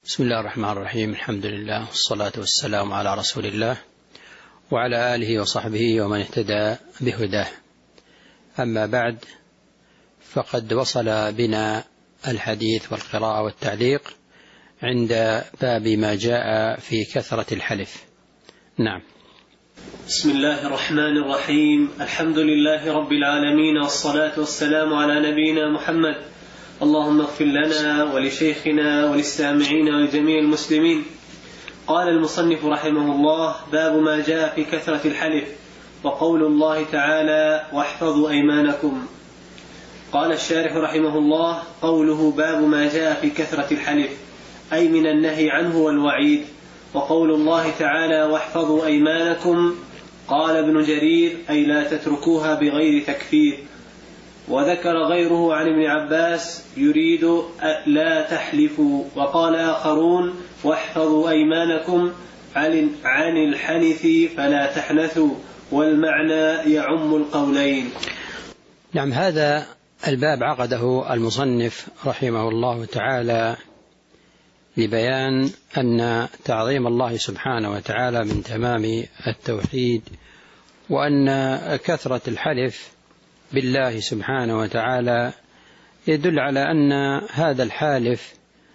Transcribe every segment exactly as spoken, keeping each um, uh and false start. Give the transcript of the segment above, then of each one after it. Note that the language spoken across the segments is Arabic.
بسم الله الرحمن الرحيم. الحمد لله والصلاة والسلام على رسول الله وعلى آله وصحبه ومن اهتدى بهداه. أما بعد، فقد وصل بنا الحديث والقراءة والتعليق عند باب ما جاء في كثرة الحلف. نعم. بسم الله الرحمن الرحيم. الحمد لله رب العالمين، والصلاة والسلام على نبينا محمد. اللهم اغفر لنا ولشيخنا وللسامعين ولجميع المسلمين. قال المصنف رحمه الله: باب ما جاء في كثرة الحلف، وقول الله تعالى: واحفظوا أيمانكم. قال الشارح رحمه الله: قوله باب ما جاء في كثرة الحلف أي من النهي عنه والوعيد. وقول الله تعالى: واحفظوا أيمانكم، قال ابن جرير: أي لا تتركوها بغير تكفير. وذكر غيره عن ابن عباس يريد لا تحلفوا. وقال آخرون: واحفظوا أيمانكم عن الحنث فلا تحنثوا، والمعنى يعم القولين. نعم. هذا الباب عقده المصنف رحمه الله تعالى لبيان أن تعظيم الله سبحانه وتعالى من تمام التوحيد، وأن كثرة الحلف بالله سبحانه وتعالى يدل على أن هذا الحالف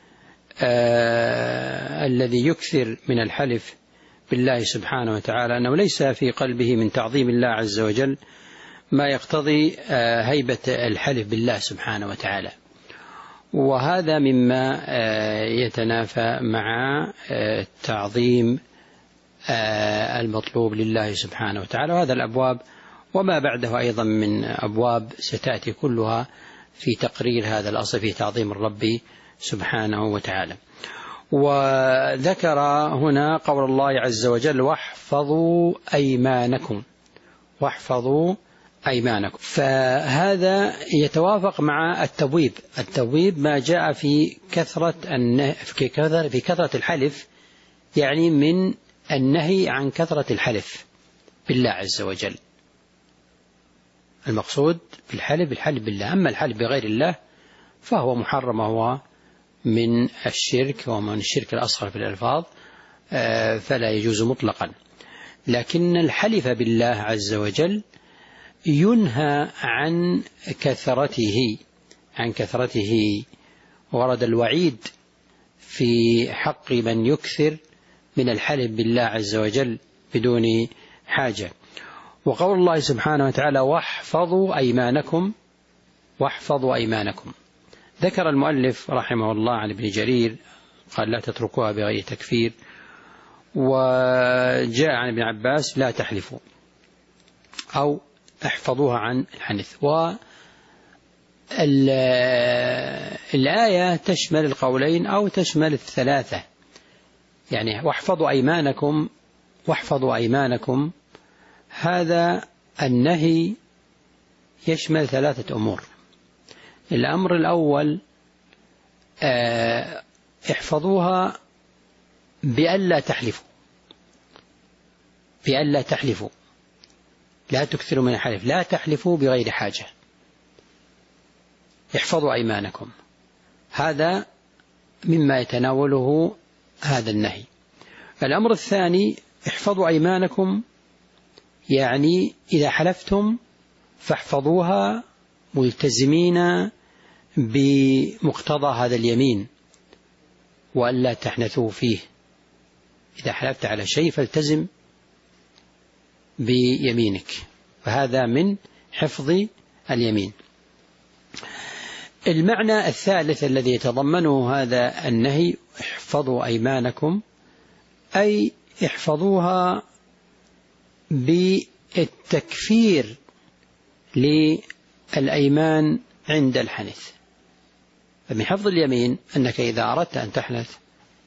آه الذي يكثر من الحلف بالله سبحانه وتعالى أنه ليس في قلبه من تعظيم الله عز وجل ما يقتضي آه هيبة الحلف بالله سبحانه وتعالى، وهذا مما آه يتنافى مع آه التعظيم آه المطلوب لله سبحانه وتعالى. وهذا الأبواب وما بعده أيضا من أبواب ستأتي كلها في تقرير هذا الأصل في تعظيم الرب سبحانه وتعالى. وذكر هنا قول الله عز وجل: واحفظوا أيمانكم، واحفظوا أيمانكم. فهذا يتوافق مع التبويب. التبويب ما جاء في كثرة في كثرة الحلف، يعني من النهي عن كثرة الحلف بالله عز وجل. المقصود بالحلف بالحلف بالله، أما الحلف بغير الله فهو محرم، وهو من الشرك ومن الشرك الأصغر في الألفاظ، فلا يجوز مطلقا. لكن الحلف بالله عز وجل ينهى عن كثرته عن كثرته ورد الوعيد في حق من يكثر من الحلف بالله عز وجل بدون حاجة. وقول الله سبحانه وتعالى: واحفظوا أيمانكم، واحفظوا أيمانكم. ذكر المؤلف رحمه الله عن ابن جرير قال: لا تتركوها بغير تكفير. وجاء عن ابن عباس: لا تحلفوا، أو احفظوها عن الحنث. والآية تشمل القولين أو تشمل الثلاثة، يعني واحفظوا أيمانكم، واحفظوا أيمانكم، هذا النهي يشمل ثلاثة أمور. الأمر الأول: احفظوها بألا تحلفوا، بألا تحلفوا، لا تكثروا من الحلف، لا تحلفوا بغير حاجة، احفظوا أيمانكم. هذا مما يتناوله هذا النهي. الأمر الثاني: احفظوا أيمانكم، يعني إذا حلفتم فاحفظوها ملتزمين بمقتضى هذا اليمين، وألا تحنثوا فيه. إذا حلفت على شيء فالتزم بيمينك، فهذا من حفظ اليمين. المعنى الثالث الذي يتضمنه هذا النهي: احفظوا أيمانكم، أي احفظوها بالتكفير للأيمان عند الحنث. فمن حفظ اليمين أنك إذا أردت أن تحنث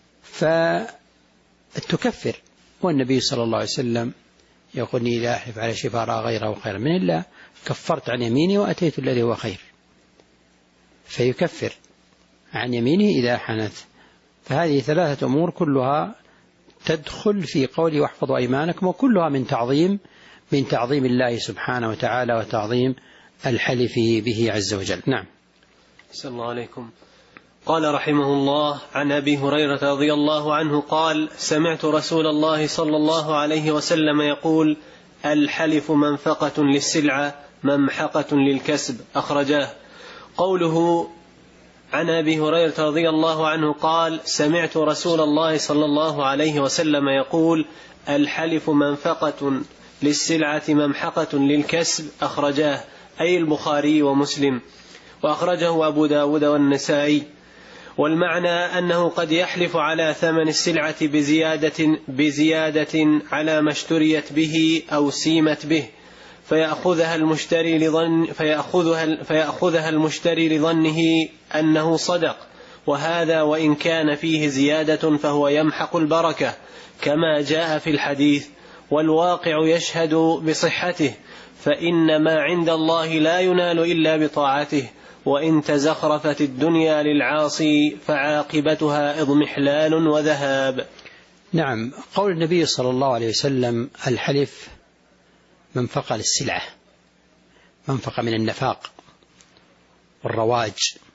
فتكفر. والنبي صلى الله عليه وسلم يقول: لا أحلف على شيء فأرى غيره خيرا من الله كفرت عن يميني وأتيت الذي هو خير. فيكفر عن يمينه إذا حنث. فهذه ثلاثة أمور كلها تدخل في قوله: واحفظوا أيمانكم، وكلها من تعظيم من تعظيم الله سبحانه وتعالى وتعظيم الحلف به عز وجل. نعم. السلام عليكم. قال رحمه الله: عن أبي هريرة رضي الله عنه قال: سمعت رسول الله صلى الله عليه وسلم يقول: الحلف منفقة للسلعة ممحقة للكسب. أخرجاه. قوله عن أبي هريرة رضي الله عنه قال: سمعت رسول الله صلى الله عليه وسلم يقول: الحلف منفقة للسلعة ممحقة للكسب. أخرجاه، أي البخاري ومسلم، وأخرجه أبو داود والنسائي. والمعنى أنه قد يحلف على ثمن السلعة بزيادة, بزيادة على ما اشتريت به أو سيمت به، فيأخذها المشتري لظن فيأخذها, فيأخذها المشتري لظنه أنه صدق، وهذا وإن كان فيه زيادة فهو يمحق البركة كما جاء في الحديث، والواقع يشهد بصحته، فإن ما عند الله لا ينال إلا بطاعته، وإن تزخرفت الدنيا للعاصي فعاقبتها اضمحلال وذهاب. نعم. قول النبي صلى الله عليه وسلم: الحلف منفقة للسلعة، منفقة من النفاق والرواج.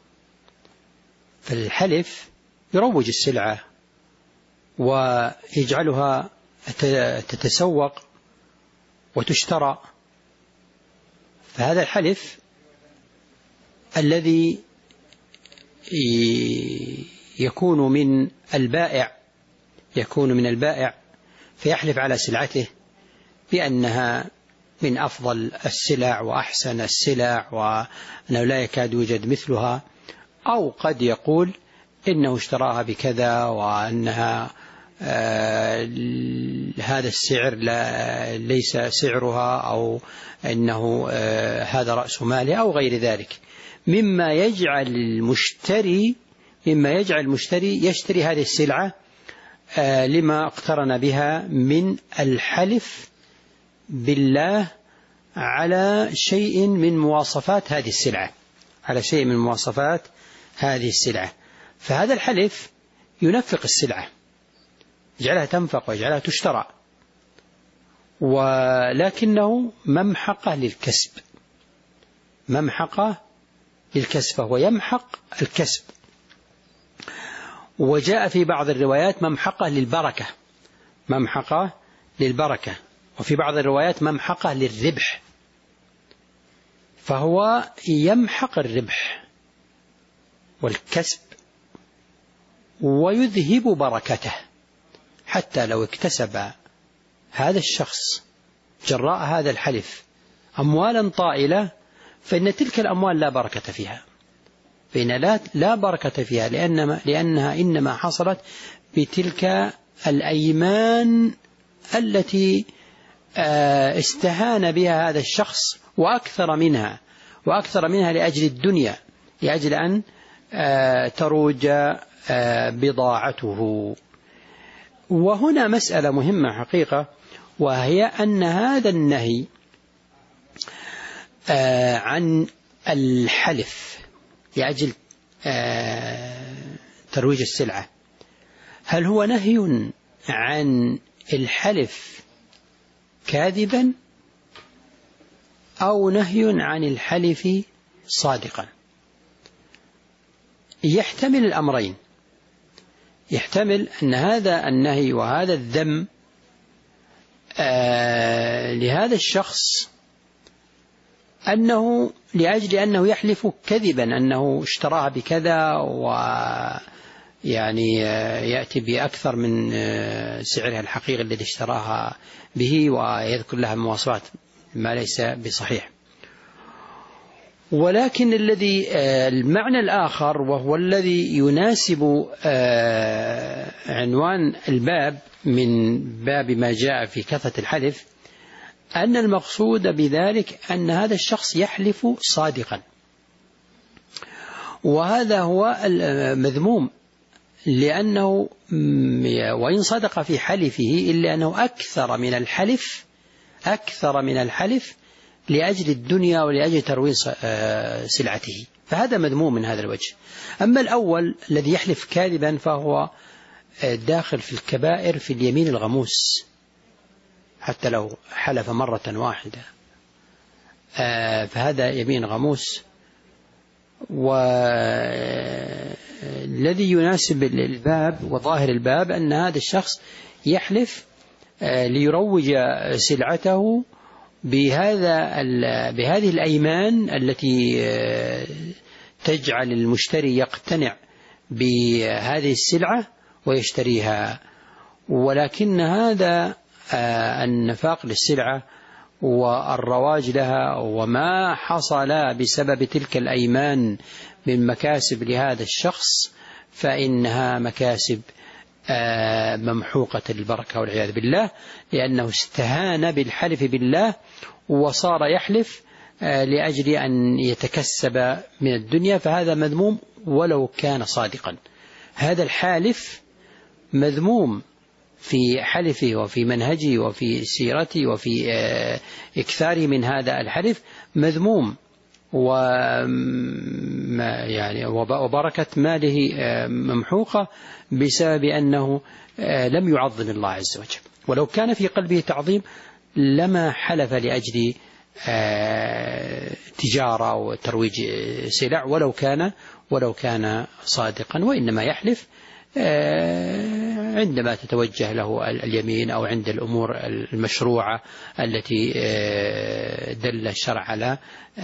فالحلف يروج السلعة ويجعلها تتسوق وتشترى. فهذا الحلف الذي يكون من البائع يكون من البائع فيحلف على سلعته بأنها من أفضل السلع وأحسن السلع وأنه لا يكاد يوجد مثلها، أو قد يقول إنه اشتراها بكذا وأنها آه هذا السعر لا ليس سعرها، أو أنه آه هذا رأس ماله أو غير ذلك، مما يجعل المشتري مما يجعل المشتري يشتري هذه السلعة آه لما اقترن بها من الحلف بالله على شيء من مواصفات هذه السلعة على شيء من مواصفات هذه السلعة. فهذا الحلف ينفق السلعة، يجعلها تنفق ويجعلها تشترى، ولكنه ممحقة للكسب ممحقة للكسب فهو يمحق الكسب. وجاء في بعض الروايات ممحقة للبركة ممحقة للبركة وفي بعض الروايات ممحقة للربح، فهو يمحق الربح والكسب ويذهب بركته، حتى لو اكتسب هذا الشخص جراء هذا الحلف أموالا طائلة فإن تلك الأموال لا بركة فيها فإن لا, لا بركة فيها لأنما لأنها إنما حصلت بتلك الأيمان التي استهان بها هذا الشخص وأكثر منها وأكثر منها لأجل الدنيا، لأجل أن تروج بضاعته. وهنا مسألة مهمة حقيقة، وهي أن هذا النهي عن الحلف لأجل ترويج السلعة، هل هو نهي عن الحلف كاذبا أو نهي عن الحلف صادقا؟ يحتمل الأمرين، يحتمل أن هذا النهي وهذا الذم آه لهذا الشخص أنه لأجل أنه يحلف كذبا أنه اشتراها بكذا ويعني يأتي بأكثر من سعرها الحقيقي الذي اشتراها به ويذكر لها مواصفات ما ليس بصحيح. ولكن الذي المعنى الآخر وهو الذي يناسب عنوان الباب من باب ما جاء في كثرة الحلف، أن المقصود بذلك أن هذا الشخص يحلف صادقا، وهذا هو المذموم، لأنه وإن صدق في حلفه إلا أنه أكثر من الحلف أكثر من الحلف لأجل الدنيا ولأجل ترويج سلعته، فهذا مذموم من هذا الوجه. أما الأول الذي يحلف كاذبا فهو داخل في الكبائر في اليمين الغموس، حتى لو حلف مرة واحدة فهذا يمين غموس، والذي يناسب الباب وظاهر الباب أن هذا الشخص يحلف ليروج سلعته بهذا بهذه الأيمان التي تجعل المشتري يقتنع بهذه السلعة ويشتريها، ولكن هذا النفاق للسلعة والرواج لها وما حصل بسبب تلك الأيمان من مكاسب لهذا الشخص فإنها مكاسب ممحوقة البركة والعياذ بالله، لأنه استهان بالحلف بالله وصار يحلف لأجل أن يتكسب من الدنيا، فهذا مذموم ولو كان صادقا. هذا الحالف مذموم في حلفه وفي منهجه وفي سيرته وفي إكثاره من هذا الحلف مذموم، يعني وبركة ماله ممحوقة بسبب أنه لم يعظم الله عز وجل. ولو كان في قلبه تعظيم لما حلف لأجل تجارة وترويج سلع ولو كان ولو كان صادقا، وإنما يحلف عندما تتوجه له اليمين أو عند الأمور المشروعة التي دل الشرع على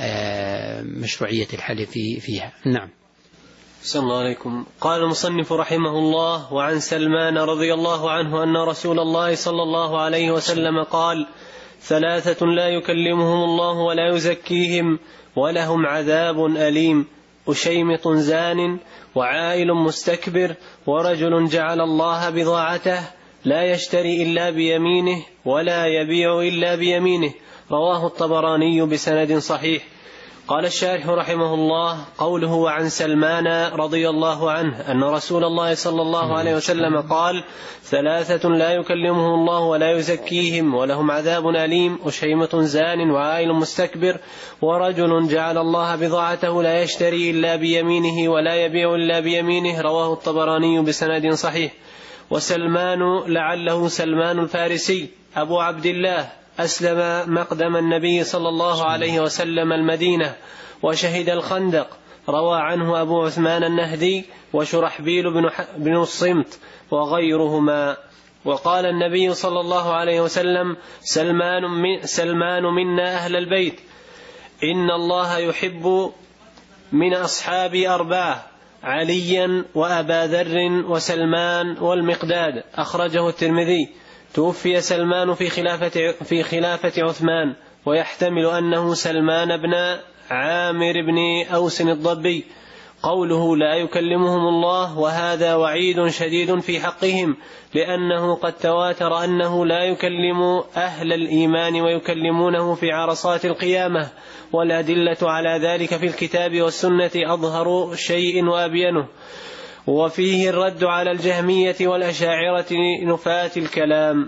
مشروعية الحلف فيها. نعم. صلى الله عليكم. قال المصنف رحمه الله: وعن سلمان رضي الله عنه أن رسول الله صلى الله عليه وسلم قال: ثلاثة لا يكلمهم الله ولا يزكيهم ولهم عذاب أليم: أشيمط زان، وعائل مستكبر، ورجل جعل الله بضاعته لا يشتري إلا بيمينه ولا يبيع إلا بيمينه. رواه الطبراني بسند صحيح. قال الشارح رحمه الله: قوله وعن سلمان رضي الله عنه أن رسول الله صلى الله عليه وسلم قال: ثلاثة لا يكلمهم الله ولا يزكيهم ولهم عذاب أليم: أشيمة زان، وعائل مستكبر، ورجل جعل الله بضاعته لا يشتري إلا بيمينه ولا يبيع إلا بيمينه. رواه الطبراني بسند صحيح. وسلمان لعله سلمان الفارسي أبو عبد الله، أسلم مقدم النبي صلى الله عليه وسلم المدينة وشهد الخندق. روى عنه أبو عثمان النهدي وشرحبيل بن الصمت وغيرهما. وقال النبي صلى الله عليه وسلم: سلمان, من سلمان منا أهل البيت، إن الله يحب من أصحابي أربعة: عليا وأبا ذر وسلمان والمقداد. أخرجه الترمذي. توفي سلمان في خلافة, في خلافة عثمان، ويحتمل أنه سلمان بن عامر بن أوس الضبي. قوله لا يكلمهم الله وهذا وعيد شديد في حقهم، لأنه قد تواتر أنه لا يكلم أهل الإيمان ويكلمونه في عرصات القيامة، والأدلة على ذلك في الكتاب والسنة أظهر شيء وأبينه. وفيه الرد على الجهمية والأشاعرة نفاة الكلام.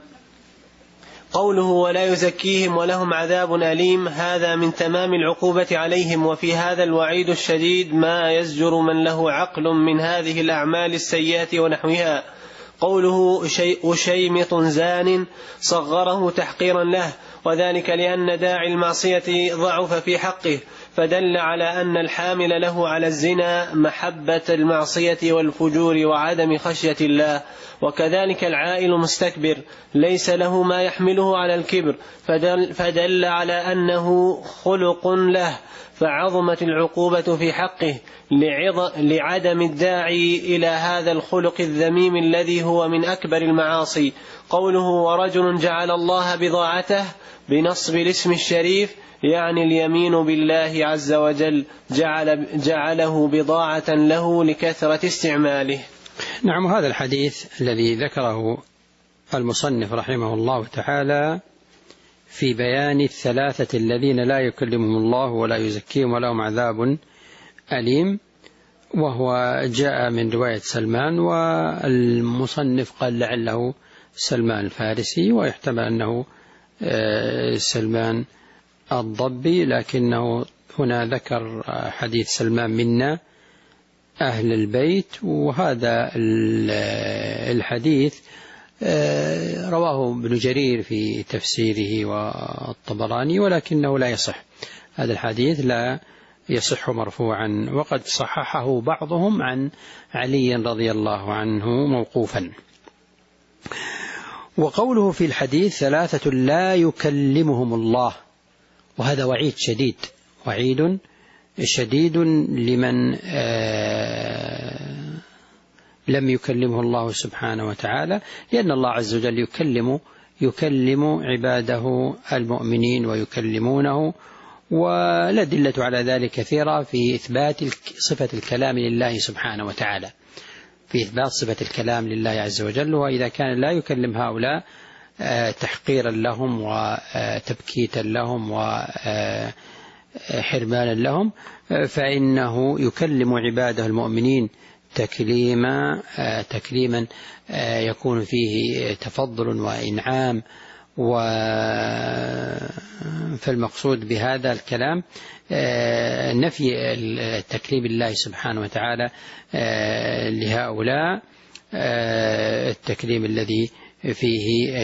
قوله ولا يزكيهم ولهم عذاب أليم، هذا من تمام العقوبة عليهم، وفي هذا الوعيد الشديد ما يزجر من له عقل من هذه الأعمال السيئة ونحوها. قوله أشيمط زان صغره تحقيرا له، وذلك لأن داعي المعصية ضعف في حقه، فدل على أن الحامل له على الزنا محبة المعصية والفجور وعدم خشية الله. وكذلك العائل مستكبر ليس له ما يحمله على الكبر، فدل, فدل على أنه خلق له، فعظمت العقوبة في حقه لعدم الداعي إلى هذا الخلق الذميم الذي هو من أكبر المعاصي. قوله ورجل جعل الله بضاعته بنصب الاسم الشريف، يعني اليمين بالله عز وجل، جعل جعله بضاعة له لكثرة استعماله. نعم. هذا الحديث الذي ذكره المصنف رحمه الله تعالى في بيان الثلاثة الذين لا يكلمهم الله ولا يزكيهم ولهم عذاب أليم، وهو جاء من رواية سلمان، والمصنف قال لعله سلمان الفارسي، ويحتمل أنه سلمان الضبي، لكنه هنا ذكر حديث سلمان منا أهل البيت. وهذا الحديث رواه ابن جرير في تفسيره والطبراني، ولكنه لا يصح. هذا الحديث لا يصح مرفوعا، وقد صححه بعضهم عن علي رضي الله عنه موقوفا. وقوله في الحديث ثلاثة لا يكلمهم الله، وهذا وعيد شديد، وعيد شديد لمن لم يكلمه الله سبحانه وتعالى، لأن الله عز وجل يكلم يكلم عباده المؤمنين ويكلمونه، والأدلة على ذلك كثيرة في إثبات صفة الكلام لله سبحانه وتعالى، في إثبات صفة الكلام لله عز وجل. وإذا كان لا يكلم هؤلاء تحقيرا لهم وتبكيتا لهم وحرمانا لهم، فإنه يكلم عباده المؤمنين تكليما تكليما يكون فيه تفضل وإنعام. فالمقصود بهذا الكلام نفي تكليم الله سبحانه وتعالى لهؤلاء، التكليم الذي فيه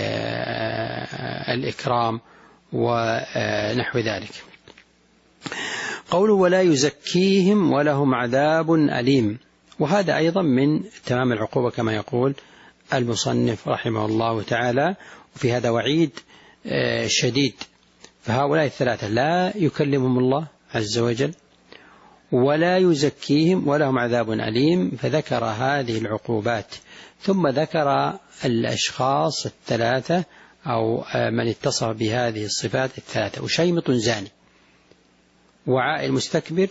الإكرام ونحو ذلك. قوله ولا يزكيهم ولهم عذاب أليم، وهذا أيضا من تمام العقوبة كما يقول المصنف رحمه الله تعالى، وفي هذا وعيد شديد. فهؤلاء الثلاثة لا يكلمهم الله عز وجل ولا يزكيهم ولهم عذاب أليم، فذكر هذه العقوبات، ثم ذكر الأشخاص الثلاثة أو من اتصف بهذه الصفات الثلاثة: وشيمط زاني، وعائل مستكبر،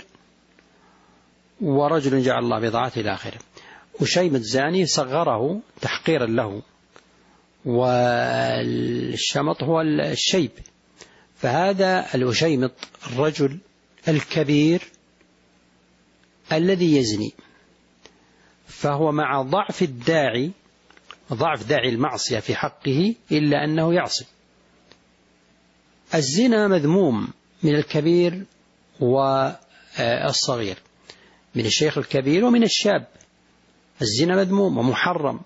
ورجل جعل الله بضاعته إلى آخره. وشيمط زاني صغره تحقيرا له، والشمط هو الشيب، فهذا الوشيمط الرجل الكبير الذي يزني، فهو مع ضعف الداعي ضعف داعي المعصية في حقه إلا أنه يعصي. الزنا مذموم من الكبير والصغير، من الشيخ الكبير ومن الشاب. الزنا مذموم ومحرم،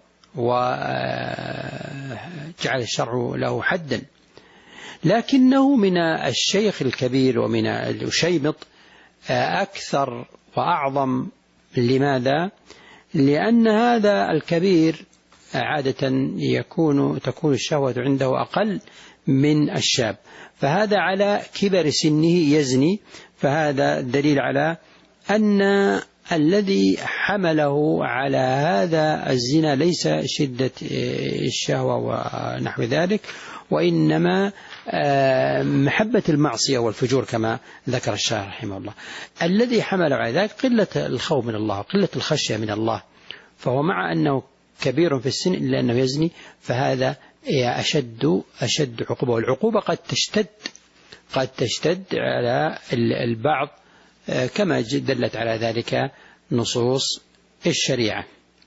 وجعل الشرع له حدا، لكنه من الشيخ الكبير ومن الشيمط أكثر وأعظم. لماذا؟ لأن هذا الكبير عادة يكون تكون الشهوة عنده أقل من الشاب، فهذا على كبر سنه يزني، فهذا دليل على أن الذي حمله على هذا الزنا ليس شدة الشهوة ونحو ذلك، وإنما محبة المعصية والفجور كما ذكر الشارح رحمه الله. الذي حمل على ذلك قلة الخوف من الله وقلة الخشية من الله، فهو مع أنه كبير في السن إلا أنه يزني، فهذا أشد أشد عقوبة. والعقوبة قد تشتد قد تشتد على البعض كما دلت على ذلك نصوص الشريعة.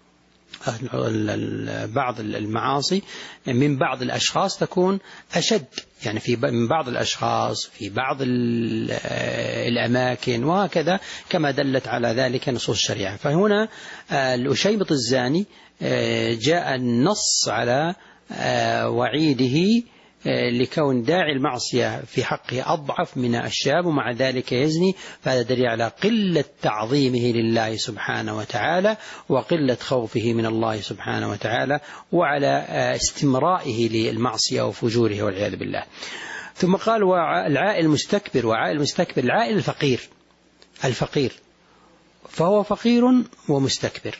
بعض المعاصي من بعض الأشخاص تكون أشد، يعني في من بعض الأشخاص في بعض الأماكن، وهكذا كما دلت على ذلك نصوص الشريعة. فهنا الأشيمط الزاني جاء النص على وعيده لكون داعي المعصية في حقه أضعف من الشاب، ومع ذلك يزني، فهذا دليل على قلة تعظيمه لله سبحانه وتعالى وقلة خوفه من الله سبحانه وتعالى، وعلى استمرائه للمعصية وفجوره والعياذ بالله. ثم قال والعائل المستكبر، وعائل المستكبر العائل الفقير الفقير فهو فقير ومستكبر.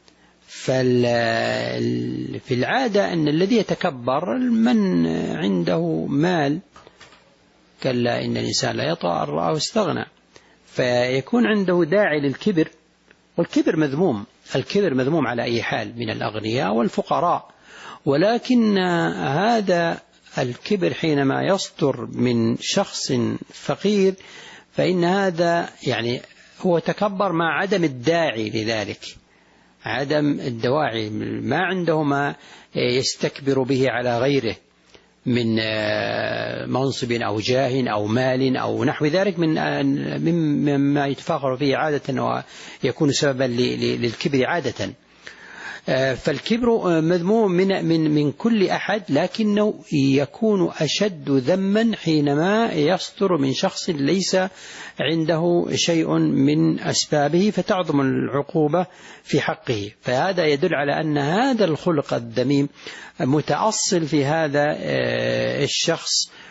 في العادة أن الذي يتكبر من عنده مال، كلا إن الإنسان لا يطغى أن رآه استغنى، فيكون عنده داعي للكبر، والكبر مذموم، الكبر مذموم على أي حال من الأغنياء والفقراء. ولكن هذا الكبر حينما يصدر من شخص فقير فإن هذا يعني هو تكبر مع عدم الداعي لذلك، عدم الدواعي، ما عنده ما يستكبر به على غيره من منصب أو جاه أو مال أو نحو ذلك من مما يتفاخر فيه عادة ويكون سببا للكبر عادة. فالكبر مذموم من من من كل أحد، لكنه يكون أشد ذما حينما يصدر من شخص ليس عنده شيء من أسبابه فتعظم العقوبة في حقه. فهذا يدل على أن هذا الخلق الذميم متأصل في هذا الشخص،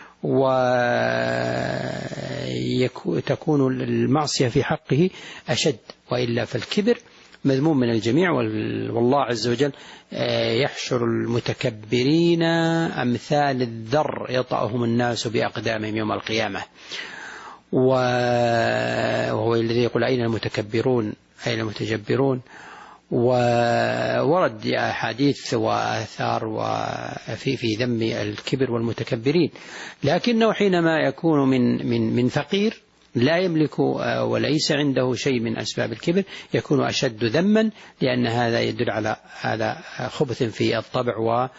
وتكون المعصية في حقه أشد، وإلا فالكبر مذموم من الجميع. والله عز وجل يحشر المتكبرين أمثال الذر يطأهم الناس بأقدامهم يوم القيامة، وهو الذي يقول أين المتكبرون أين المتجبرون. وورد أحاديث وآثار وفي في ذم الكبر والمتكبرين، لكنه حينما يكون من من من فقير لا يملك وليس عنده شيء من أسباب الكبر يكون أشد ذما، لأن هذا يدل على على خبث في الطبع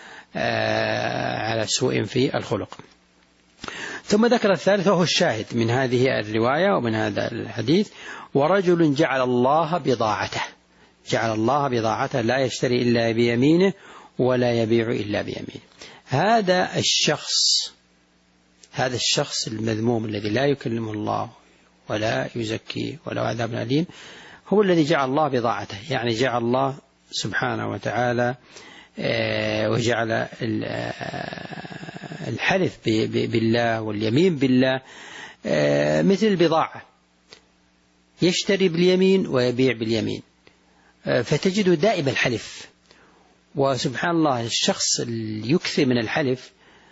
وعلى سوء في الخلق. ثم ذكر الثالث وهو الشاهد من هذه الرواية ومن هذا الحديث: ورجل جعل الله بضاعته، جعل الله بضاعته لا يشتري إلا بيمينه ولا يبيع إلا بيمينه. هذا الشخص هذا الشخص المذموم الذي لا يكلمه الله ولا يزكي ولا عذاب أليم هو الذي جعل الله بضاعته، يعني جعل الله سبحانه وتعالى وجعل الحلف بالله واليمين بالله مثل البضاعة، يشتري باليمين ويبيع باليمين، فتجد دائما الحلف. وسبحان الله الشخص اللي يكثر من الحلف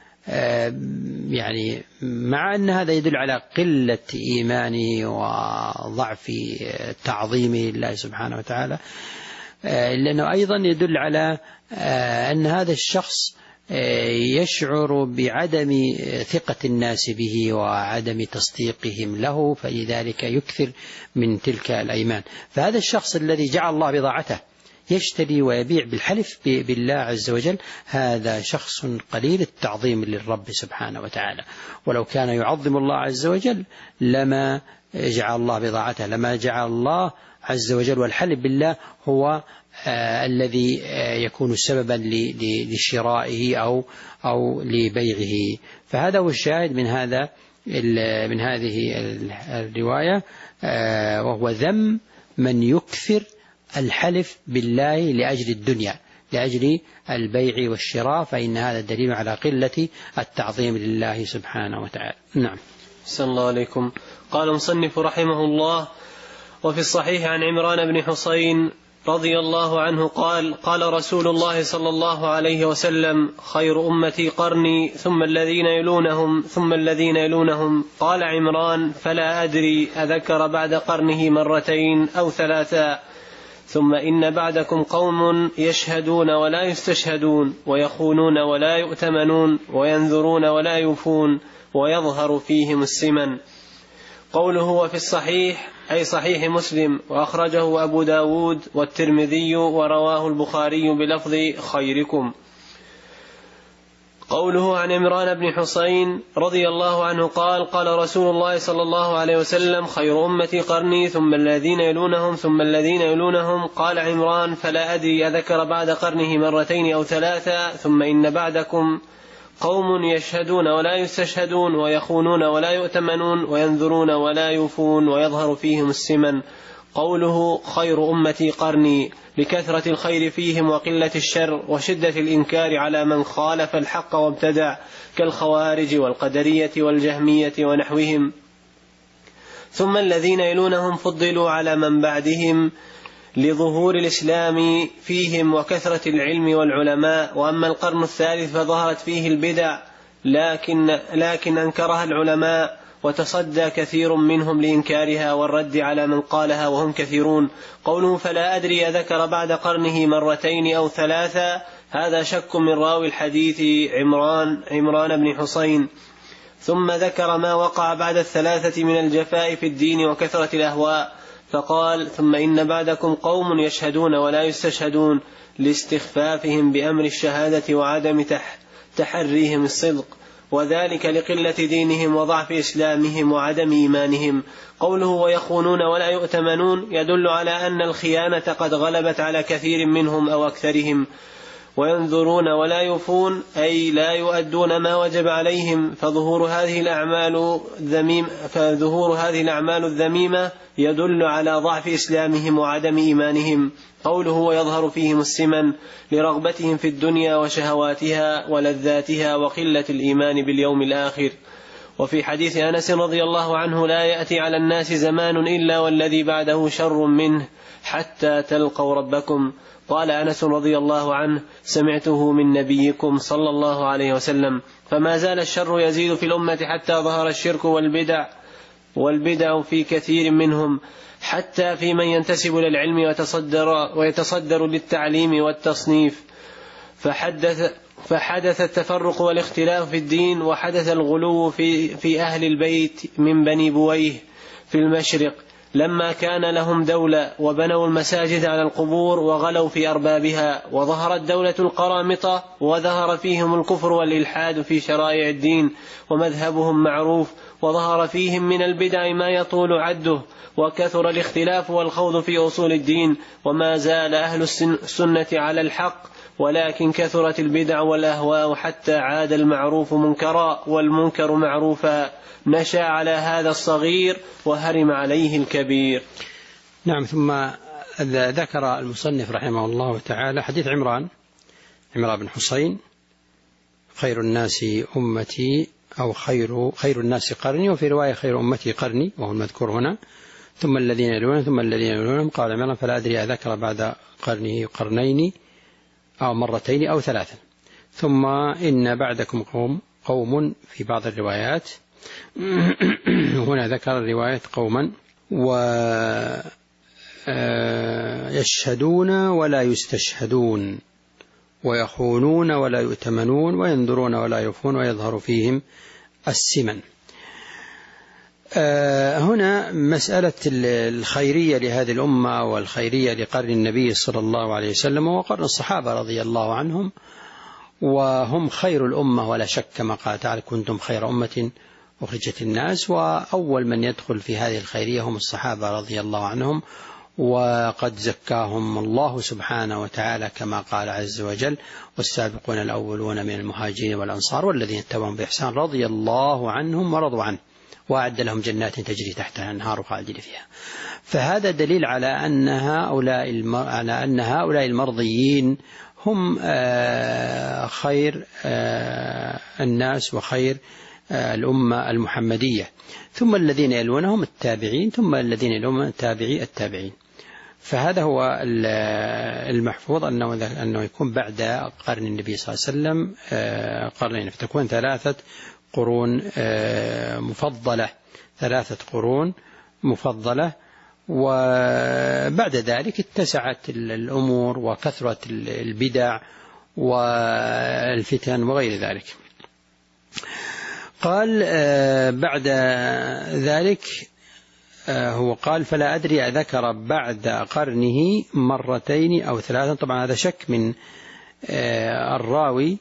يعني مع أن هذا يدل على قلة إيمانه وضعف تعظيمه لله سبحانه وتعالى، لأنه أيضا يدل على أن هذا الشخص يشعر بعدم ثقة الناس به وعدم تصديقهم له، فلذلك يكثر من تلك الأيمان. فهذا الشخص الذي جعل الله بضاعته يشتري ويبيع بالحلف بالله عز وجل هذا شخص قليل التعظيم للرب سبحانه وتعالى. ولو كان يعظم الله عز وجل لما جعل الله بضاعته، لما جعل الله عز وجل والحلف بالله هو آه الذي آه يكون سببا لشرائه أو أو لبيعه. فهذا هو الشاهد من هذا من هذه الرواية، آه وهو ذم من يكثر الحلف بالله لأجل الدنيا، لأجل البيع والشراء، فإن هذا دليل على قلة التعظيم لله سبحانه وتعالى. نعم. صلى الله عليكم. قال المصنف رحمه الله: وفي الصحيح عن عمران بن حسين رضي الله عنه قال: قال رسول الله صلى الله عليه وسلم: خير أمتي قرني ثم الذين يلونهم ثم الذين يلونهم. قال عمران: فلا أدري أذكر بعد قرنه مرتين أو ثلاثا. ثم إن بعدكم قوم يشهدون ولا يستشهدون ويخونون ولا يؤتمنون وينذرون ولا يوفون ويظهر فيهم السمن. قوله وفي الصحيح أي صحيح مسلم، وأخرجه أبو داود والترمذي ورواه البخاري بلفظ خيركم. قوله عن عمران بن حسين رضي الله عنه قال: قال رسول الله صلى الله عليه وسلم: خير أمتي قرني ثم الذين يلونهم ثم الذين يلونهم. قال عمران: فلا أدري أذكر بعد قرنه مرتين أو ثلاثة. ثم إن بعدكم قوم يشهدون ولا يستشهدون ويخونون ولا يؤتمنون وينذرون ولا يوفون ويظهر فيهم السمن. قوله خير أمتي قرني لكثرة الخير فيهم وقلة الشر وشدة الإنكار على من خالف الحق وابتدع كالخوارج والقدرية والجهمية ونحوهم. ثم الذين يلونهم فضلوا على من بعدهم لظهور الإسلام فيهم وكثرة العلم والعلماء. وأما القرن الثالث فظهرت فيه البدع لكن, لكن أنكرها العلماء وتصدى كثير منهم لإنكارها والرد على من قالها وهم كثيرون. قوله فلا أدري ذكر بعد قرنه مرتين أو ثلاثة، هذا شك من راوي الحديث عمران عمران بن حسين. ثم ذكر ما وقع بعد الثلاثة من الجفاء في الدين وكثرة الأهواء، فقال ثم إن بعدكم قوم يشهدون ولا يستشهدون لاستخفافهم بأمر الشهادة وعدم تحريهم الصدق وذلك لقلة دينهم وضعف إسلامهم وعدم إيمانهم. قوله ويخونون ولا يؤتمنون يدل على أن الخيانة قد غلبت على كثير منهم أو أكثرهم. وينذرون ولا يوفون أي لا يؤدون ما وجب عليهم، فظهور هذه الأعمال الذميمة فظهور هذه الأعمال الذميمة يدل على ضعف إسلامهم وعدم إيمانهم. قوله ويظهر فيهم السمن لرغبتهم في الدنيا وشهواتها ولذاتها وقلة الإيمان باليوم الآخر. وفي حديث أنس رضي الله عنه لا يأتي على الناس زمان إلا والذي بعده شر منه حتى تلقوا ربكم. قال أنس رضي الله عنه سمعته من نبيكم صلى الله عليه وسلم. فما زال الشر يزيد في الأمة حتى ظهر الشرك والبدع والبدع في كثير منهم، حتى في من ينتسب للعلم ويتصدر, ويتصدر للتعليم والتصنيف. فحدث, فحدث التفرق والاختلاف في الدين، وحدث الغلو في, في أهل البيت من بني بويه في المشرق لما كان لهم دولة وبنوا المساجد على القبور وغلوا في أربابها. وظهرت دولة القرامطة وظهر فيهم الكفر والإلحاد في شرائع الدين ومذهبهم معروف، وظهر فيهم من البدع ما يطول عده، وكثر الاختلاف والخوض في أصول الدين. وما زال أهل السنة على الحق، ولكن كثرت البدع والأهواء حتى عاد المعروف منكرا والمنكر معروفا. نشأ على هذا الصغير وهرم عليه الكبير. نعم. ثم ذكر المصنف رحمه الله تعالى حديث عمران عمران بن حسين خير الناس أمتي أو خير خير الناس قرني، وفي رواية خير أمتي قرني، وهو المذكور هنا، ثم الذين يلونهم ثم الذين يلونهم. قال عمران فلا أدري أذكر بعد قرنه قرنين أو مرتين أو ثلاثا. ثم إن بعدكم قوم قوم في بعض الروايات هنا ذكر الرواية قوما ويشهدون ولا يستشهدون ويخونون ولا يؤتمنون وينذرون ولا يوفون ويظهر فيهم السمن. هنا مسألة الخيرية لهذه الأمة والخيرية لقرن النبي صلى الله عليه وسلم وقرن الصحابة رضي الله عنهم، وهم خير الأمة ولا شك، كما قال تعالى كنتم خير أمة أخرجت الناس. وأول من يدخل في هذه الخيرية هم الصحابة رضي الله عنهم، وقد زكاهم الله سبحانه وتعالى كما قال عز وجل والسابقون الأولون من المهاجرين والأنصار والذين اتبعهم بإحسان رضي الله عنهم ورضوا عنه وأعد لهم جنات تجري تحتها الأنهار خالدين فيها. فهذا دليل على أن هؤلاء على أن هؤلاء المرضيين هم خير الناس وخير الأمة المحمدية، ثم الذين يلونهم التابعين، ثم الذين يلونهم التابعي التابعين. فهذا هو المحفوظ أنه أنه يكون بعد قرن النبي صلى الله عليه وسلم قرنين، فتكون ثلاثة قرون مفضلة ثلاثة قرون مفضلة. وبعد ذلك اتسعت الأمور وكثرت البدع والفتن وغير ذلك. قال بعد ذلك هو قال فلا أدري أذكر بعد قرنه مرتين أو ثلاثا. طبعا هذا شك من الراوي،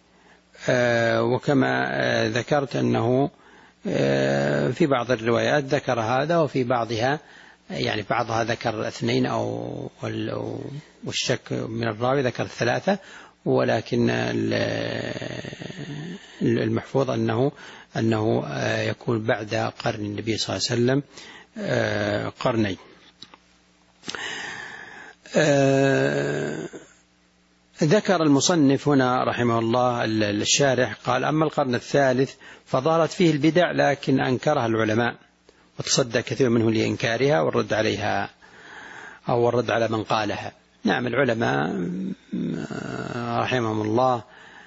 وكما ذكرت أنه في بعض الروايات ذكر هذا وفي بعضها يعني بعضها ذكر اثنين أو والشك من الراوي ذكر ثلاثة، ولكن المحفوظ أنه أنه يكون بعد قرن النبي صلى الله عليه وسلم قرنين. ذكر المصنف هنا رحمه الله الشارح قال أما القرن الثالث فظهرت فيه البدع لكن أنكرها العلماء وتصدى كثير منه لإنكارها والرد عليها أو الرد على من قالها. نعم، العلماء رحمهم الله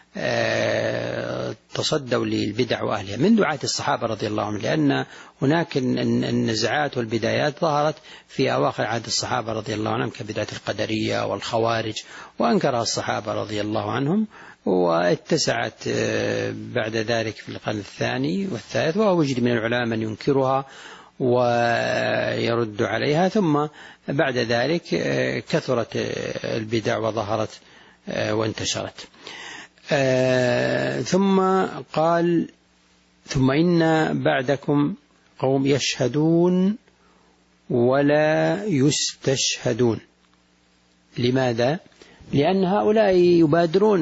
تصدوا للبدع وأهلها من دعاة الصحابة رضي الله عنهم، لأن هناك النزعات والبدايات ظهرت في أواخر عهد الصحابة رضي الله عنهم كبدعة القدرية والخوارج، وأنكرها الصحابة رضي الله عنهم، واتسعت بعد ذلك في القرن الثاني والثالث، ووجد من العلماء من ينكرها ويرد عليها. ثم بعد ذلك كثرت البدع وظهرت وانتشرت. آه ثم قال ثم إن بعدكم قوم يشهدون ولا يستشهدون. لماذا؟ لأن هؤلاء يبادرون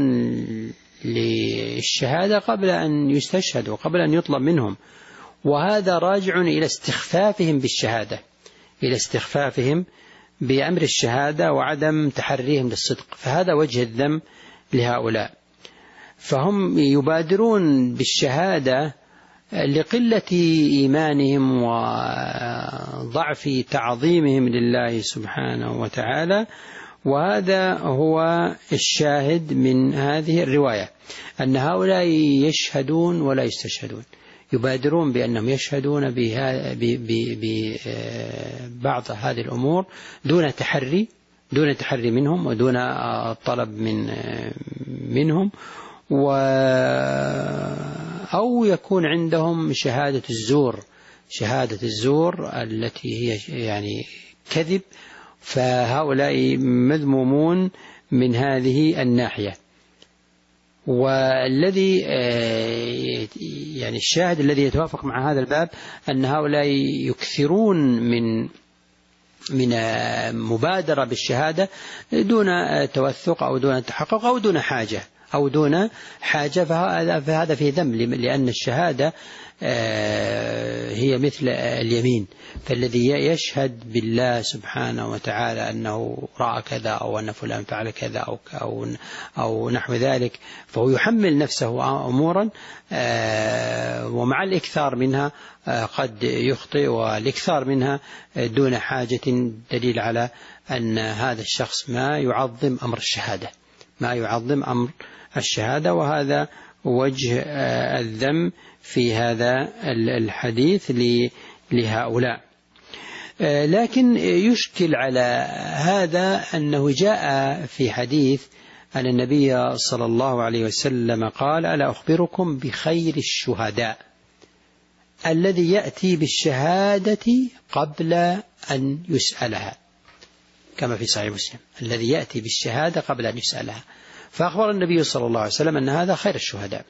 للشهادة قبل أن يستشهدوا، قبل أن يطلب منهم، وهذا راجع إلى استخفافهم بالشهادة، إلى استخفافهم بأمر الشهادة وعدم تحريهم للصدق، فهذا وجه الذم لهؤلاء. فهم يبادرون بالشهادة لقلة إيمانهم وضعف تعظيمهم لله سبحانه وتعالى، وهذا هو الشاهد من هذه الرواية، أن هؤلاء يشهدون ولا يستشهدون، يبادرون بأنهم يشهدون ببعض هذه الأمور دون تحري دون تحري منهم ودون طلب من منهم، و أو يكون عندهم شهادة الزور شهادة الزور التي هي يعني كذب، فهؤلاء مذمومون من هذه الناحية. والذي يعني الشاهد الذي يتوافق مع هذا الباب أن هؤلاء يكثرون من من مبادرة بالشهادة دون توثق أو دون تحقق أو دون حاجة أو دون حاجة فهذا في ذم، لأن الشهادة هي مثل اليمين، فالذي يشهد بالله سبحانه وتعالى أنه رأى كذا أو أن فلان فعل كذا أو أو أو نحو ذلك، فهو يحمل نفسه أمورا ومع الإكثار منها قد يخطئ، والإكثار منها دون حاجة دليل على أن هذا الشخص ما يعظم أمر الشهادة ما يعظم أمر الشهادة وهذا وجه الذم في هذا الحديث لهؤلاء. لكن يشكل على هذا أنه جاء في حديث أن النبي صلى الله عليه وسلم قال: ألا أخبركم بخير الشهداء الذي يأتي بالشهادة قبل أن يسألها، كما في صحيح مسلم، الذي يأتي بالشهادة قبل أن يسألها. فأخبر النبي صلى الله عليه وسلم أن هذا خير الشهداء.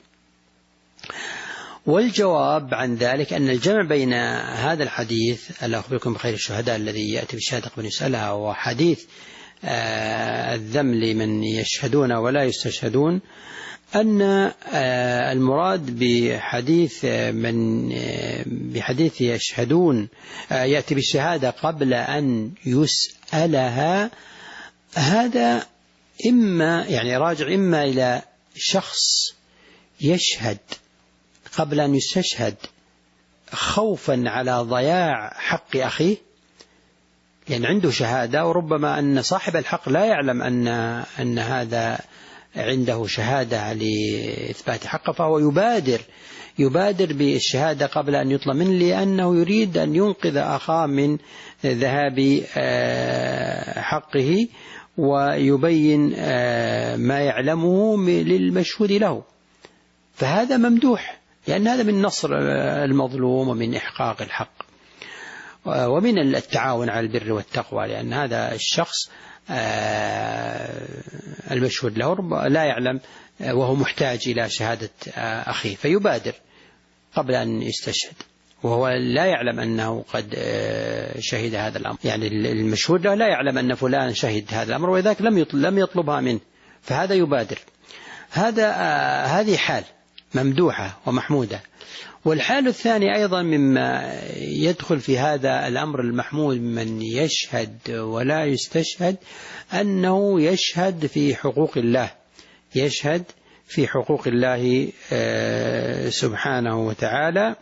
والجواب عن ذلك أن الجمع بين هذا الحديث ألا أخبركم بخير الشهداء الذي يأتي بالشهادة قبل أن يسألها وحديث الذم لمن يشهدون ولا يستشهدون، أن المراد بحديث من بحديث يشهدون يأتي بالشهادة قبل أن يسألها، هذا إما يعني راجع إما إلى شخص يشهد قبل أن يستشهد خوفا على ضياع حق أخيه، يعني عنده شهادة وربما أن صاحب الحق لا يعلم أن أن هذا عنده شهادة لإثبات حقه، فهو يبادر يبادر بالشهادة قبل أن يطلب منه، لأنه يريد أن ينقذ أخاه من ذهاب حقه ويبين ما يعلمه للمشهود له. فهذا ممدوح، لأن هذا من نصر المظلوم ومن إحقاق الحق ومن التعاون على البر والتقوى، لأن هذا الشخص المشهود له لا يعلم وهو محتاج إلى شهادة أخيه، فيبادر قبل أن يستشهد وهو لا يعلم أنه قد شهد هذا الأمر، يعني المشهود له لا يعلم أن فلان شهد هذا الأمر وذاك لم يطلبها منه، فهذا يبادر. هذا هذه حال ممدوحة ومحمودة. والحال الثاني أيضا مما يدخل في هذا الأمر المحمود من يشهد ولا يستشهد أنه يشهد في حقوق الله يشهد في حقوق الله سبحانه وتعالى،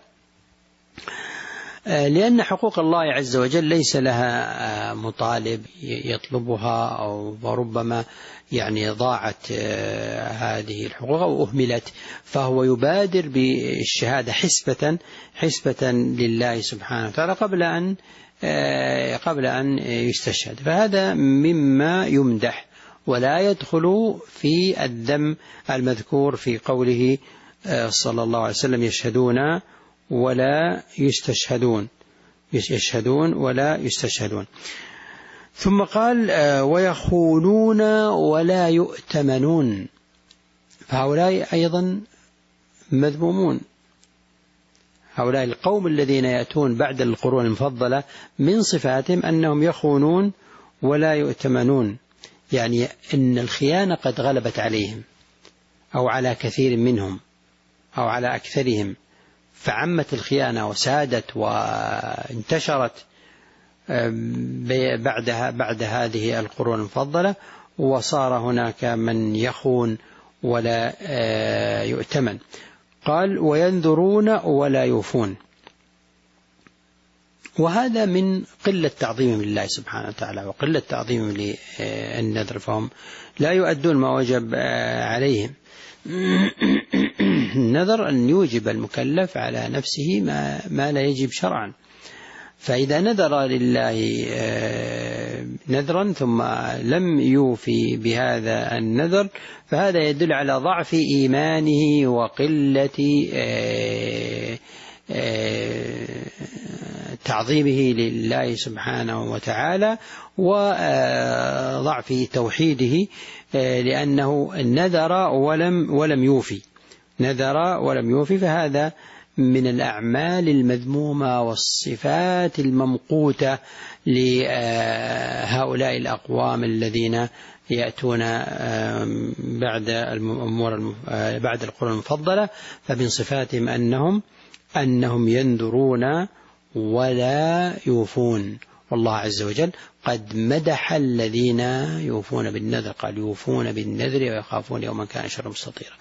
لأن حقوق الله عز وجل ليس لها مطالب يطلبها أو ربما يعني ضاعت هذه الحقوق أو أهملت، فهو يبادر بالشهادة حسبة حسبة لله سبحانه وتعالى قبل أن قبل أن يستشهد، فهذا مما يمدح ولا يدخل في الذم المذكور في قوله صلى الله عليه وسلم: يشهدون ولا يستشهدون يشهدون ولا يستشهدون. ثم قال: ويخونون ولا يؤتمنون. فهؤلاء أيضا مذمومون. هؤلاء القوم الذين يأتون بعد القرون المفضلة من صفاتهم أنهم يخونون ولا يؤتمنون، يعني إن الخيانة قد غلبت عليهم أو على كثير منهم أو على أكثرهم، فعمت الخيانة وسادت وانتشرت بعدها بعد هذه القرون المفضلة، وصار هناك من يخون ولا يؤتمن. قال وينذرون ولا يوفون، وهذا من قلة تعظيم لله سبحانه وتعالى وقلة تعظيم للنذر، فهم لا يؤدون ما وجب عليهم. النذر أن يوجب المكلف على نفسه ما, ما لا يجب شرعا، فإذا نذر لله نذرا ثم لم يوفي بهذا النذر فهذا يدل على ضعف إيمانه وقلة تعظيمه لله سبحانه وتعالى وضعف توحيده، لأنه نذر ولم ولم يوفي نذر ولم يوفي فهذا من الأعمال المذمومة والصفات الممقوتة لهؤلاء الأقوام الذين يأتون بعد الأمور بعد القرون المفضلة، فمن صفاتهم أنهم أنهم ينذرون ولا يوفون. والله عز وجل قد مدح الذين يوفون بالنذر، قال يوفون بالنذر ويخافون يوما كان شر مستطيرا.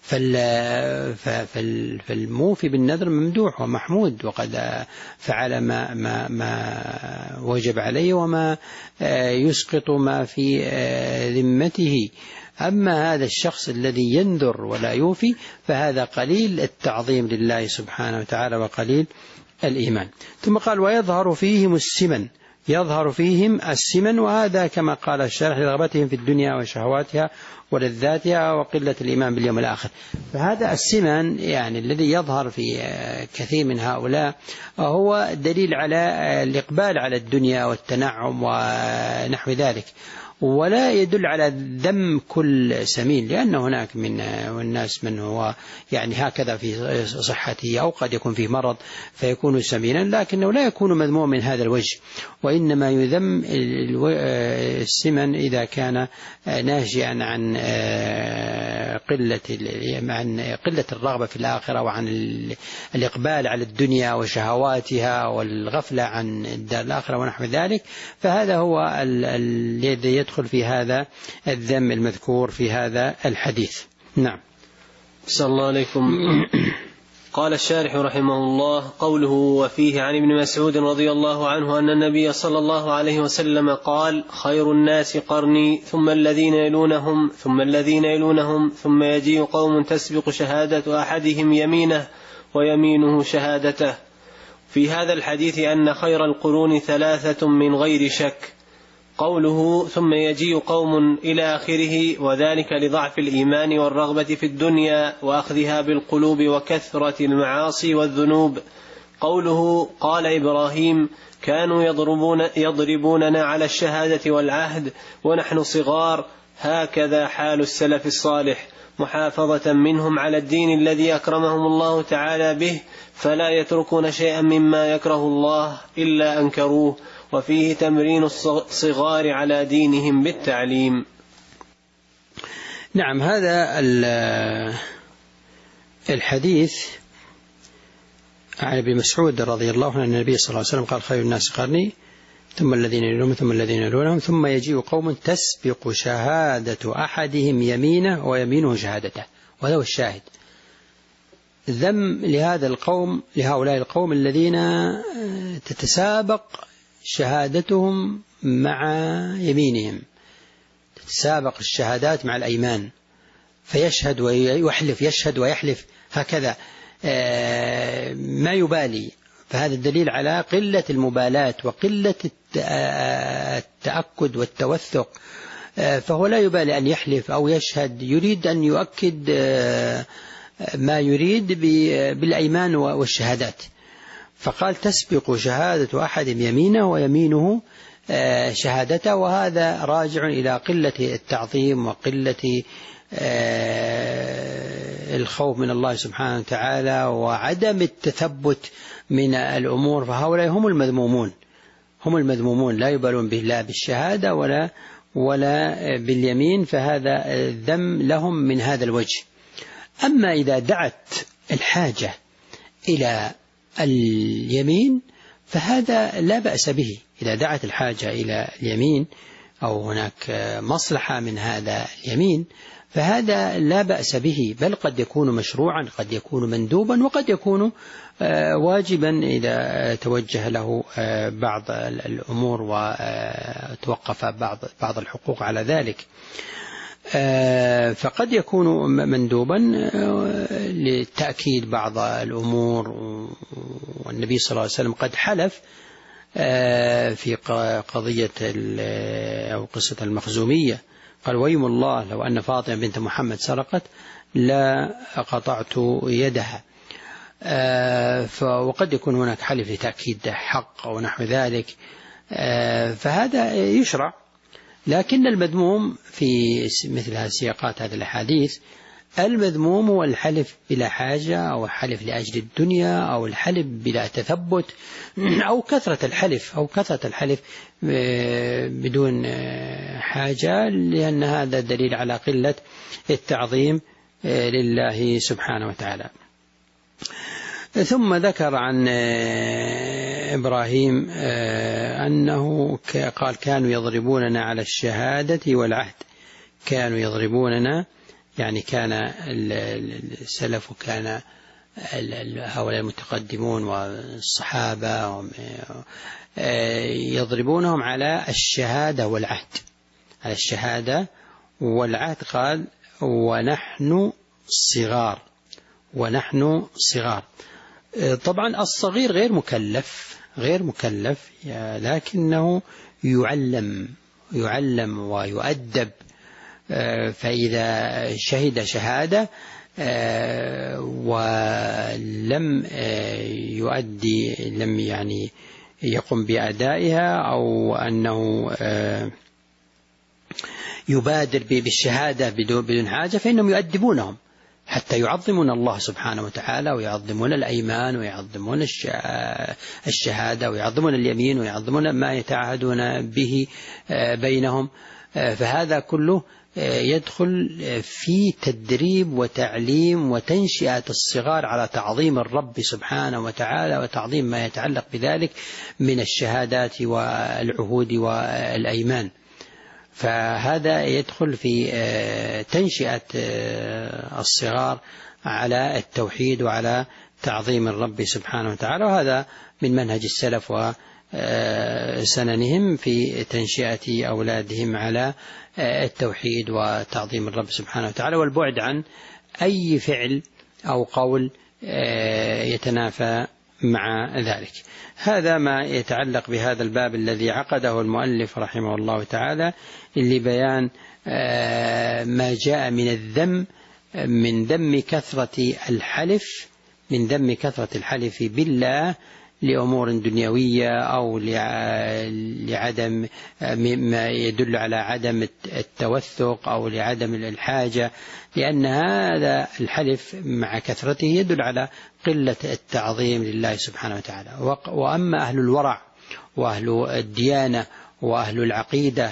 فالموفي بالنذر ممدوح ومحمود، وقد فعل ما, ما, ما وجب عليه وما يسقط ما في ذمته. أما هذا الشخص الذي ينذر ولا يوفي فهذا قليل التعظيم لله سبحانه وتعالى وقليل الإيمان. ثم قال ويظهر فيهم السمن، يظهر فيهم السمن، وهذا كما قال الشارح لرغبتهم في الدنيا وشهواتها ولذاتها وقلة الإيمان باليوم الآخر. فهذا السمن يعني الذي يظهر في كثير من هؤلاء هو دليل على الإقبال على الدنيا والتنعم ونحو ذلك، ولا يدل على ذم كل سمين، لأن هناك من الناس من هو يعني هكذا في صحته أو قد يكون فيه مرض فيكون سمينا، لكنه لا يكون مذموم من هذا الوجه، وإنما يذم السمن إذا كان ناشئا عن قلة عن قلة الرغبة في الآخرة وعن الإقبال على الدنيا وشهواتها والغفلة عن الدار الآخرة ونحو ذلك، فهذا هو الذي يدخل في هذا الذم المذكور في هذا الحديث. نعم. صلى الله عليكم. قال الشارح رحمه الله قوله وفيه عن ابن مسعود رضي الله عنه أن النبي صلى الله عليه وسلم قال خير الناس قرني ثم الذين يلونهم ثم الذين يلونهم ثم يجيء قوم تسبق شهادة أحدهم يمينه ويمينه شهادته. في هذا الحديث أن خير القرون ثلاثة من غير شك. قوله ثم يجيء قوم إلى آخره، وذلك لضعف الإيمان والرغبة في الدنيا وأخذها بالقلوب وكثرة المعاصي والذنوب. قوله قال إبراهيم كانوا يضربون يضربوننا على الشهادة والعهد ونحن صغار، هكذا حال السلف الصالح، محافظة منهم على الدين الذي أكرمهم الله تعالى به، فلا يتركون شيئا مما يكره الله إلا أنكروه. وفيه تمرين الصغار على دينهم بالتعليم. نعم. هذا الحديث عن ابن مسعود رضي الله عنه أن النبي صلى الله عليه وسلم قال خير الناس قرني ثم الذين يلونهم ثم الذين يلونهم ثم يجيء قوم تسبق شهادة أحدهم يمينه ويمينه شهادته. وهذا هو الشاهد، ذم لهذا القوم لهؤلاء القوم الذين تتسابق شهادتهم مع يمينهم، تتسابق الشهادات مع الأيمان، فيشهد ويحلف يشهد ويحلف هكذا ما يبالي. فهذا الدليل على قلة المبالاة وقلة التأكد والتوثق، فهو لا يبالي أن يحلف أو يشهد، يريد أن يؤكد ما يريد بالأيمان والشهادات. فقال تسبق شهادة أحد يمينه ويمينه شهادته، وهذا راجع إلى قلة التعظيم وقلة الخوف من الله سبحانه وتعالى وعدم التثبت من الأمور. فهؤلاء هم المذمومون، هم المذمومون لا يبالون به لا بالشهادة ولا ولا باليمين، فهذا ذم لهم من هذا الوجه. أما إذا دعت الحاجة إلى اليمين فهذا لا بأس به، إذا دعت الحاجة إلى اليمين أو هناك مصلحة من هذا اليمين فهذا لا بأس به، بل قد يكون مشروعا، قد يكون مندوبا، وقد يكون واجبا إذا توجه له بعض الأمور وتوقف بعض بعض الحقوق على ذلك. فقد يكون مندوبا لتأكيد بعض الأمور، والنبي صلى الله عليه وسلم قد حلف في قضية أو قصة المخزومية، قال: ويم الله لو أن فاطمة بنت محمد سرقت لا قطعت يدها. وقد يكون هناك حلف لتأكيد حق أو نحو ذلك، فهذا يشرع. لكن المذموم في مثل هذه السياقات هذه الأحاديث، المذموم هو الحلف بلا حاجة أو الحلف لأجل الدنيا أو الحلف بلا تثبت أو كثرة الحلف أو كثرة الحلف بدون حاجة، لأن هذا دليل على قلة التعظيم لله سبحانه وتعالى. ثم ذكر عن إبراهيم أنه قال: كانوا يضربوننا على الشهادة والعهد. كانوا يضربوننا يعني كان السلف وكان هؤلاء المتقدمون والصحابة يضربونهم على الشهادة والعهد، على الشهادة والعهد. قال: ونحن صغار، ونحن صغار. طبعا الصغير غير مكلف، غير مكلف، لكنه يعلم يعلم ويؤدب. فإذا شهد شهادة ولم يؤدي، لم يعني يقم بأدائها، أو أنه يبادر بالشهادة بدون حاجة، فإنهم يؤدبونهم حتى يعظمون الله سبحانه وتعالى، ويعظمون الأيمان، ويعظمون الشهادة، ويعظمون اليمين، ويعظمون ما يتعهدون به بينهم. فهذا كله يدخل في تدريب وتعليم وتنشئة الصغار على تعظيم الرب سبحانه وتعالى، وتعظيم ما يتعلق بذلك من الشهادات والعهود والأيمان. فهذا يدخل في تنشئة الصغار على التوحيد وعلى تعظيم الرب سبحانه وتعالى، وهذا من منهج السلف وسننهم في تنشئة أولادهم على التوحيد وتعظيم الرب سبحانه وتعالى، والبعد عن أي فعل أو قول يتنافى مع ذلك. هذا ما يتعلق بهذا الباب الذي عقده المؤلف رحمه الله تعالى لبيان ما جاء من الذم، من ذم كثرة الحلف، من ذم كثرة الحلف بالله لأمور دنيوية أو لعدم ما يدل على عدم التوثق أو لعدم الحاجة، لأن هذا الحلف مع كثرته يدل على قلة التعظيم لله سبحانه وتعالى. وأما أهل الورع وأهل الديانة وأهل العقيدة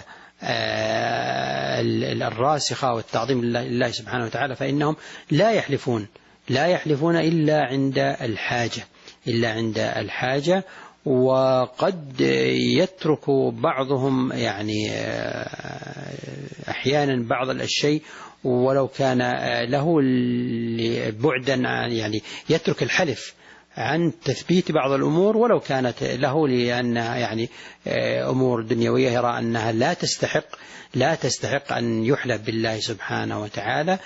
الراسخة والتعظيم لله سبحانه وتعالى فإنهم لا يحلفون لا يحلفون إلا عند الحاجة إلا عند الحاجة وقد يترك بعضهم يعني أحيانا بعض الشيء ولو كان له بعدا، يعني يترك الحلف عن تثبيت بعض الأمور ولو كانت له، لأن يعني أمور دنيوية يرى أنها لا تستحق لا تستحق أن يحلف بالله سبحانه وتعالى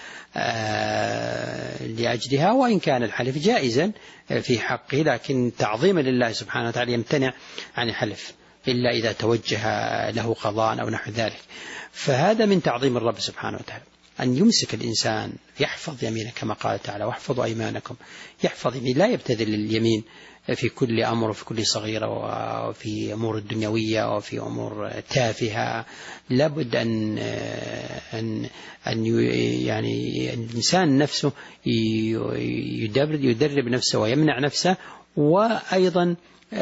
لأجلها، وإن كان الحلف جائزا في حقه، لكن تعظيما لله سبحانه وتعالى يمتنع عن الحلف إلا إذا توجه له قضاء أو نحو ذلك. فهذا من تعظيم الرب سبحانه وتعالى. أن يمسك الإنسان يحفظ يمينه كما قال تعالى واحفظوا أيمانكم، يحفظ يمين، لا يبتذل اليمين في كل أمر وفي كل صغيرة وفي أمور الدنيوية وفي أمور تافهة. لابد أن أن أن يعني الإنسان نفسه يدرب يدرب نفسه ويمنع نفسه، وأيضا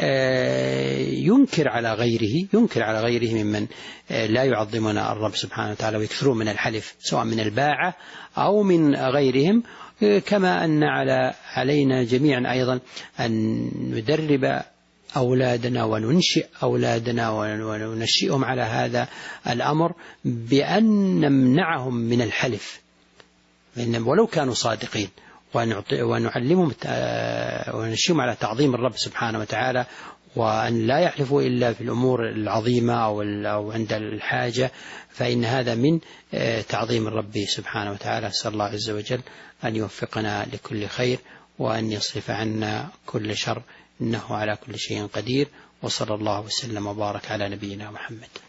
ينكر على غيره ينكر على غيره ممن لا يعظمون الرب سبحانه وتعالى ويكثرون من الحلف سواء من الباعة أو من غيرهم. كما أن على علينا جميعا أيضا أن ندرب أولادنا وننشئ أولادنا وننشئهم على هذا الأمر بأن نمنعهم من الحلف ولو كانوا صادقين، ونعلمهم وننشئهم على تعظيم الرب سبحانه وتعالى، وأن لا يحلفوا إلا في الأمور العظيمة أو عند الحاجة، فإن هذا من تعظيم الرب سبحانه وتعالى. أسأل الله عز وجل أن يوفقنا لكل خير وأن يصرف عنا كل شر، إنه على كل شيء قدير. وصلى الله وسلم وبارك على نبينا محمد.